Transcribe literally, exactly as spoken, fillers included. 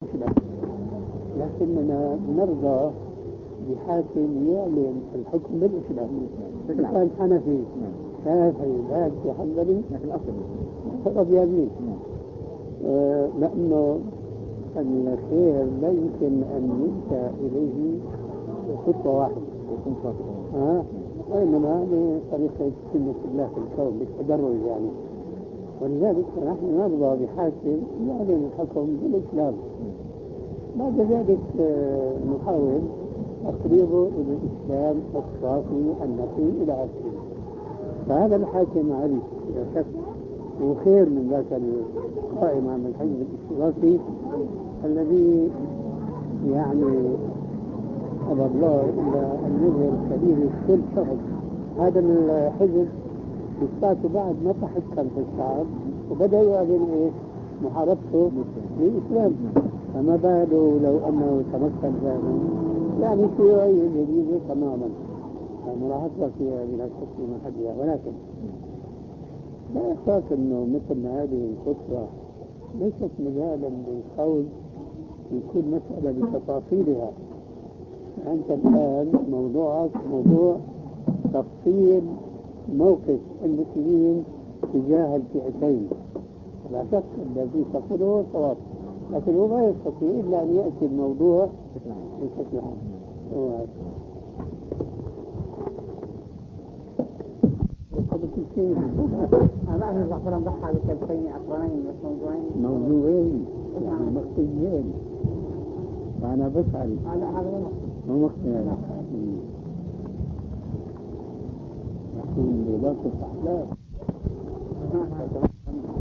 لكننا نرضى بحاكم يعلن الحكم بالإسلام. كان حنفي شافعي مالكي حنبلي في الأصل رضي به، آه لأنه الخير لا يمكن أن ينسى إليه خطوة واحدة يكون فاضل. آه. وإنما هذه طريقة سنة الله في الكون بالتدرج يعني، ولذلك نحن نرضى بحاكم يعلن الحكم بالإسلام. بعد ذلك آه نحاول تقريبه إلى الإسلام الصافي النقي إلى آخره. فهذا الحاكم علي لا شك وخير من ذاك القائم عن الحزب الاشتراكي الذي يعني أبى الله إلا أن يظهر سبيل كل شخص. هذا الحزب بساته بعد ما تحكم في الشعب وبدأ يعلن إيه محاربته للإسلام، فما باله لو أنه تمكن فعلا يعني شيوعية جديدة تماما ملاحظة فيها بلا شك من حدها. ولكن لا يخاف أنه مثل هذه الخطوة ليست مجالا للقول في كل مسألة بتفاصيلها. أنت الآن موضوعك موضوع تفصيل موقف المسلمين تجاه الفئتين، لا شك الذي تقوله هو صواب، لكن هو ما يستطيع إلا أن يأتي الموضوع بشكل عام. أنا أهل الزعفران ضحى بكلتين أقرانين موضوعين موضوعين يعني مقصودين، فأنا بسأل هذا مو مقصود يكون بلاطة أحلام.